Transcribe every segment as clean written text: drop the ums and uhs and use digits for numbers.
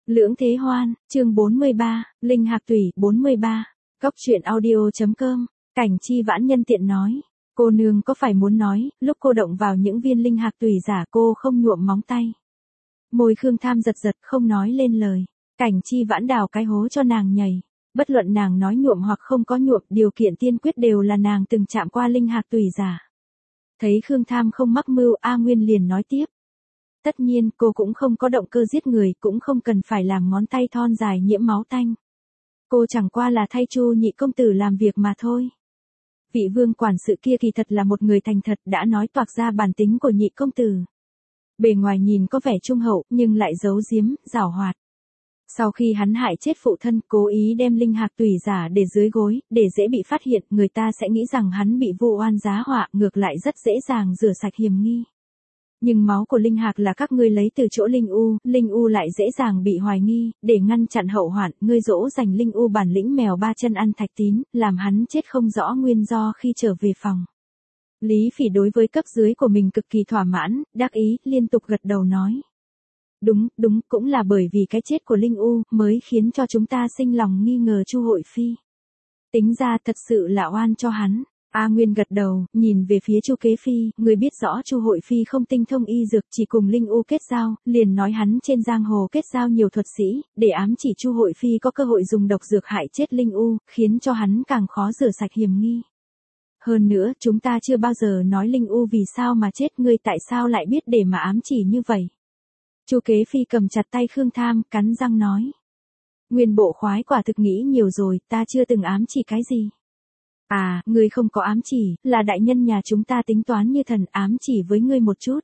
Lưỡng Thế Hoan, chương 43, Linh Hạc Tủy 43, Cóc truyện audio.com, Cảnh Chi Vãn nhân tiện nói, cô nương có phải muốn nói, lúc cô động vào những viên linh hạc tủy giả cô không nhuộm móng tay. Môi Khương Tham giật giật không nói lên lời, Cảnh Chi Vãn đào cái hố cho nàng nhảy, bất luận nàng nói nhuộm hoặc không có nhuộm, điều kiện tiên quyết đều là nàng từng chạm qua linh hạc tủy giả. Thấy Khương Tham không mắc mưu, A Nguyên liền nói tiếp. Tất nhiên cô cũng không có động cơ giết người, cũng không cần phải làm ngón tay thon dài nhiễm máu tanh. Cô chẳng qua là thay Chu nhị công tử làm việc mà thôi. Vị vương quản sự kia kỳ thật là một người thành thật, đã nói toạc ra bản tính của nhị công tử. Bề ngoài nhìn có vẻ trung hậu nhưng lại giấu giếm, giảo hoạt. Sau khi hắn hại chết phụ thân, cố ý đem linh hạc tủy giả để dưới gối, để dễ bị phát hiện, người ta sẽ nghĩ rằng hắn bị vu oan giá họa, ngược lại rất dễ dàng rửa sạch hiểm nghi. Nhưng máu của linh hạc là các ngươi lấy từ chỗ linh u lại dễ dàng bị hoài nghi, để ngăn chặn hậu hoạn, ngươi dỗ dành linh u bản lĩnh mèo ba chân ăn thạch tín, làm hắn chết không rõ nguyên do khi trở về phòng. Lý Phỉ đối với cấp dưới của mình cực kỳ thỏa mãn, đắc ý, liên tục gật đầu nói. Đúng, cũng là bởi vì cái chết của linh u, mới khiến cho chúng ta sinh lòng nghi ngờ Chu Hội Phi. Tính ra thật sự là oan cho hắn. A Nguyên gật đầu, nhìn về phía Chu Kế Phi, người biết rõ Chu Hội Phi không tinh thông y dược, chỉ cùng Linh U kết giao, liền nói hắn trên giang hồ kết giao nhiều thuật sĩ, để ám chỉ Chu Hội Phi có cơ hội dùng độc dược hại chết Linh U, khiến cho hắn càng khó rửa sạch hiểm nghi. Hơn nữa, chúng ta chưa bao giờ nói Linh U vì sao mà chết, ngươi tại sao lại biết để mà ám chỉ như vậy? Chu Kế Phi cầm chặt tay Khương Tham, cắn răng nói. Nguyên bộ khoái quả thực nghĩ nhiều rồi, ta chưa từng ám chỉ cái gì. À, ngươi không có ám chỉ, là đại nhân nhà chúng ta tính toán như thần, ám chỉ với ngươi một chút.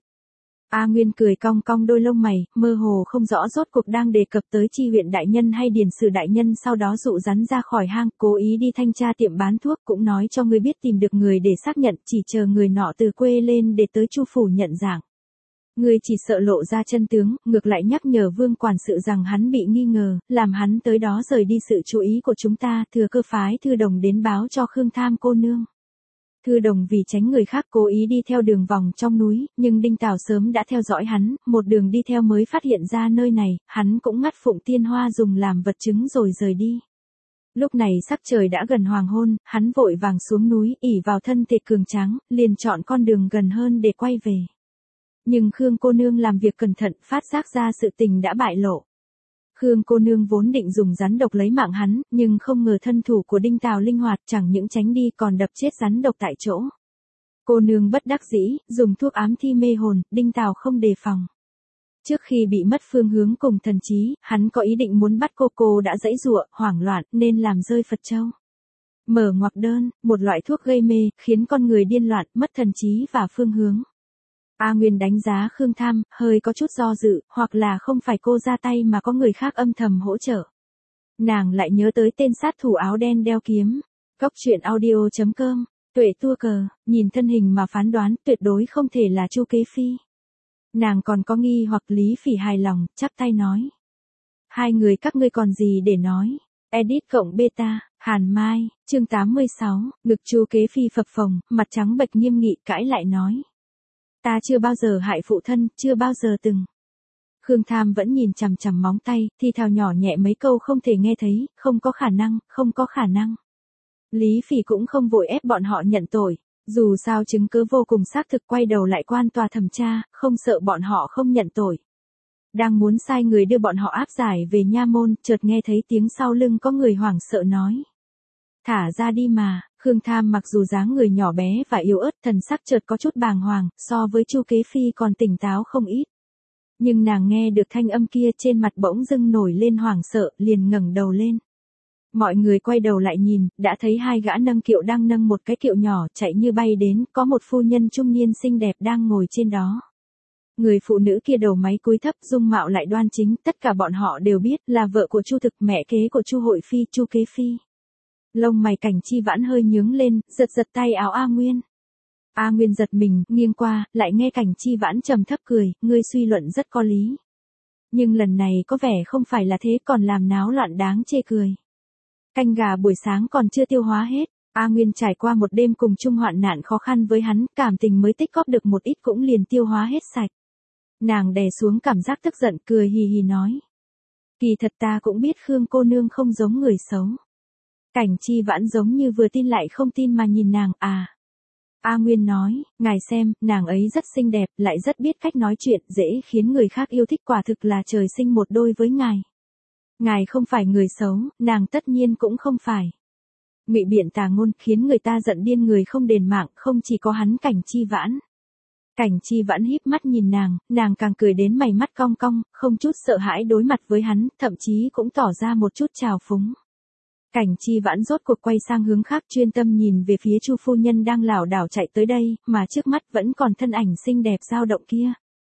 A Nguyên cười cong cong đôi lông mày, mơ hồ không rõ rốt cuộc đang đề cập tới Chi huyện đại nhân hay Điền sử đại nhân, sau đó dụ rắn ra khỏi hang, cố ý đi thanh tra tiệm bán thuốc, cũng nói cho ngươi biết tìm được người để xác nhận, chỉ chờ người nọ từ quê lên để tới Chu phủ nhận dạng. Ngươi chỉ sợ lộ ra chân tướng, ngược lại nhắc nhở vương quản sự rằng hắn bị nghi ngờ, làm hắn tới đó rời đi sự chú ý của chúng ta, thừa cơ phái Thư Đồng đến báo cho Khương Tham cô nương. Thư Đồng vì tránh người khác cố ý đi theo đường vòng trong núi, nhưng Đinh Tào sớm đã theo dõi hắn, một đường đi theo mới phát hiện ra nơi này, hắn cũng ngắt Phụng Tiên Hoa dùng làm vật chứng rồi rời đi. Lúc này sắc trời đã gần hoàng hôn, hắn vội vàng xuống núi, ỷ vào thân thể cường tráng, liền chọn con đường gần hơn để quay về. Nhưng Khương cô nương làm việc cẩn thận, phát giác ra sự tình đã bại lộ. Khương cô nương vốn định dùng rắn độc lấy mạng hắn, nhưng không ngờ thân thủ của Đinh Tào linh hoạt, chẳng những tránh đi còn đập chết rắn độc tại chỗ. Cô nương bất đắc dĩ, dùng thuốc ám thi mê hồn, Đinh Tào không đề phòng. Trước khi bị mất phương hướng cùng thần trí, hắn có ý định muốn bắt cô đã giãy giụa, hoảng loạn, nên làm rơi Phật châu. Mở ngoặc đơn, một loại thuốc gây mê, khiến con người điên loạn, mất thần trí và phương hướng. A Nguyên đánh giá Khương Tham, hơi có chút do dự, hoặc là không phải cô ra tay mà có người khác âm thầm hỗ trợ. Nàng lại nhớ tới tên sát thủ áo đen đeo kiếm. Cóc truyện audio.com, Tuệ tua cờ, nhìn thân hình mà phán đoán tuyệt đối không thể là Chu Kế Phi. Nàng còn có nghi hoặc. Lý Phỉ hài lòng, chắp tay nói. Hai người các ngươi còn gì để nói. Edit cộng beta, Hàn Mai, chương 86, ngực Chu Kế Phi phập phồng, mặt trắng bệch nghiêm nghị cãi lại nói. Ta chưa bao giờ hại phụ thân, chưa bao giờ từng. Khương Tham vẫn nhìn chằm chằm móng tay, thì thào nhỏ nhẹ mấy câu không thể nghe thấy, không có khả năng. Lý Phỉ cũng không vội ép bọn họ nhận tội, dù sao chứng cứ vô cùng xác thực, quay đầu lại quan tòa thẩm tra, không sợ bọn họ không nhận tội. Đang muốn sai người đưa bọn họ áp giải về nha môn, chợt nghe thấy tiếng sau lưng có người hoảng sợ nói. Thả ra đi mà. Khương Tham mặc dù dáng người nhỏ bé và yếu ớt, thần sắc chợt có chút bàng hoàng, so với Chu Kế Phi còn tỉnh táo không ít. Nhưng nàng nghe được thanh âm kia, trên mặt bỗng dưng nổi lên hoảng sợ, liền ngẩng đầu lên. Mọi người quay đầu lại nhìn, đã thấy hai gã nâng kiệu đang nâng một cái kiệu nhỏ chạy như bay đến, có một phu nhân trung niên xinh đẹp đang ngồi trên đó. Người phụ nữ kia đầu máy cúi thấp, dung mạo lại đoan chính, tất cả bọn họ đều biết là vợ của Chu Thực, mẹ kế của Chu Hội Phi, Chu Kế Phi. Lông mày Cảnh Chi Vãn hơi nhướng lên, giật tay áo A Nguyên. A Nguyên giật mình, nghiêng qua, lại nghe Cảnh Chi Vãn trầm thấp cười, ngươi suy luận rất có lý. Nhưng lần này có vẻ không phải là thế, còn làm náo loạn đáng chê cười. Canh gà buổi sáng còn chưa tiêu hóa hết, A Nguyên trải qua một đêm cùng chung hoạn nạn khó khăn với hắn, cảm tình mới tích góp được một ít cũng liền tiêu hóa hết sạch. Nàng đè xuống cảm giác tức giận, cười hì hì nói. Kỳ thật ta cũng biết Khương cô nương không giống người xấu. Cảnh Chi Vãn giống như vừa tin lại không tin mà nhìn nàng, à. A Nguyên nói, ngài xem, nàng ấy rất xinh đẹp, lại rất biết cách nói chuyện, dễ khiến người khác yêu thích, quả thực là trời sinh một đôi với ngài. Ngài không phải người xấu, nàng tất nhiên cũng không phải. Ngụy biện tà ngôn khiến người ta giận điên người không đền mạng, không chỉ có hắn Cảnh Chi Vãn. Cảnh Chi Vãn híp mắt nhìn nàng càng cười đến mày mắt cong cong, không chút sợ hãi đối mặt với hắn, thậm chí cũng tỏ ra một chút trào phúng. Cảnh Chi Vãn rốt cuộc quay sang hướng khác, chuyên tâm nhìn về phía Chu phu nhân đang lảo đảo chạy tới đây, mà trước mắt vẫn còn thân ảnh xinh đẹp dao động kia.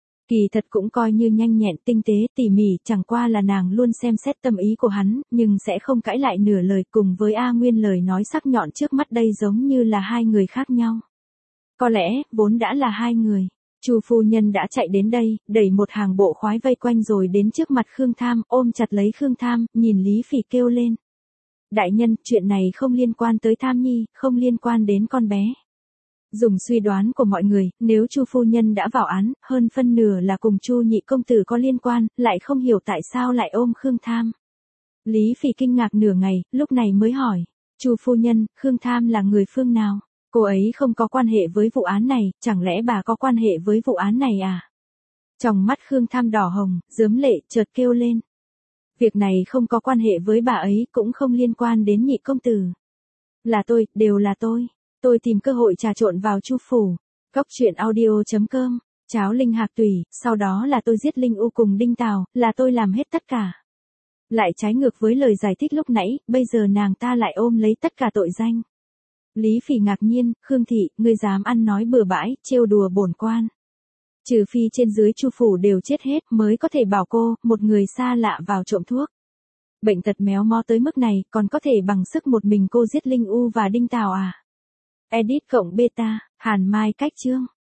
Kỳ thật cũng coi như nhanh nhẹn, tinh tế, tỉ mỉ, chẳng qua là nàng luôn xem xét tâm ý của hắn, nhưng sẽ không cãi lại nửa lời, cùng với A Nguyên lời nói sắc nhọn trước mắt đây giống như là hai người khác nhau. Có lẽ, vốn đã là hai người. Chu phu nhân đã chạy đến đây, đẩy một hàng bộ khoái vây quanh rồi đến trước mặt Khương Tham, ôm chặt lấy Khương Tham, nhìn Lý Phỉ kêu lên. Đại nhân, chuyện này không liên quan tới Tham Nhi, không liên quan đến con bé. Dùng suy đoán của mọi người, nếu Chu phu nhân đã vào án, hơn phân nửa là cùng Chu nhị công tử có liên quan, lại không hiểu tại sao lại ôm Khương Tham. Lý Phỉ kinh ngạc nửa ngày, lúc này mới hỏi, Chu phu nhân, Khương Tham là người phương nào? Cô ấy không có quan hệ với vụ án này, chẳng lẽ bà có quan hệ với vụ án này à? Trong mắt Khương Tham đỏ hồng, rướm lệ, chợt kêu lên. Việc này không có quan hệ với bà ấy, cũng không liên quan đến nhị công tử. Là tôi, đều là tôi. Tôi tìm cơ hội trà trộn vào Chu phủ. Cóc truyện audio.com. Cháo Linh Hạc Tùy, sau đó là tôi giết Linh U cùng Đinh Tào, là tôi làm hết tất cả. Lại trái ngược với lời giải thích lúc nãy, bây giờ nàng ta lại ôm lấy tất cả tội danh. Lý Phỉ ngạc nhiên, Khương thị, ngươi dám ăn nói bừa bãi, trêu đùa bổn quan. Trừ phi trên dưới Chu phủ đều chết hết mới có thể bảo cô, một người xa lạ vào trộm thuốc. Bệnh tật méo mó tới mức này, còn có thể bằng sức một mình cô giết Linh U và Đinh Tào à? Edit cộng beta, Hàn Mai cách chương.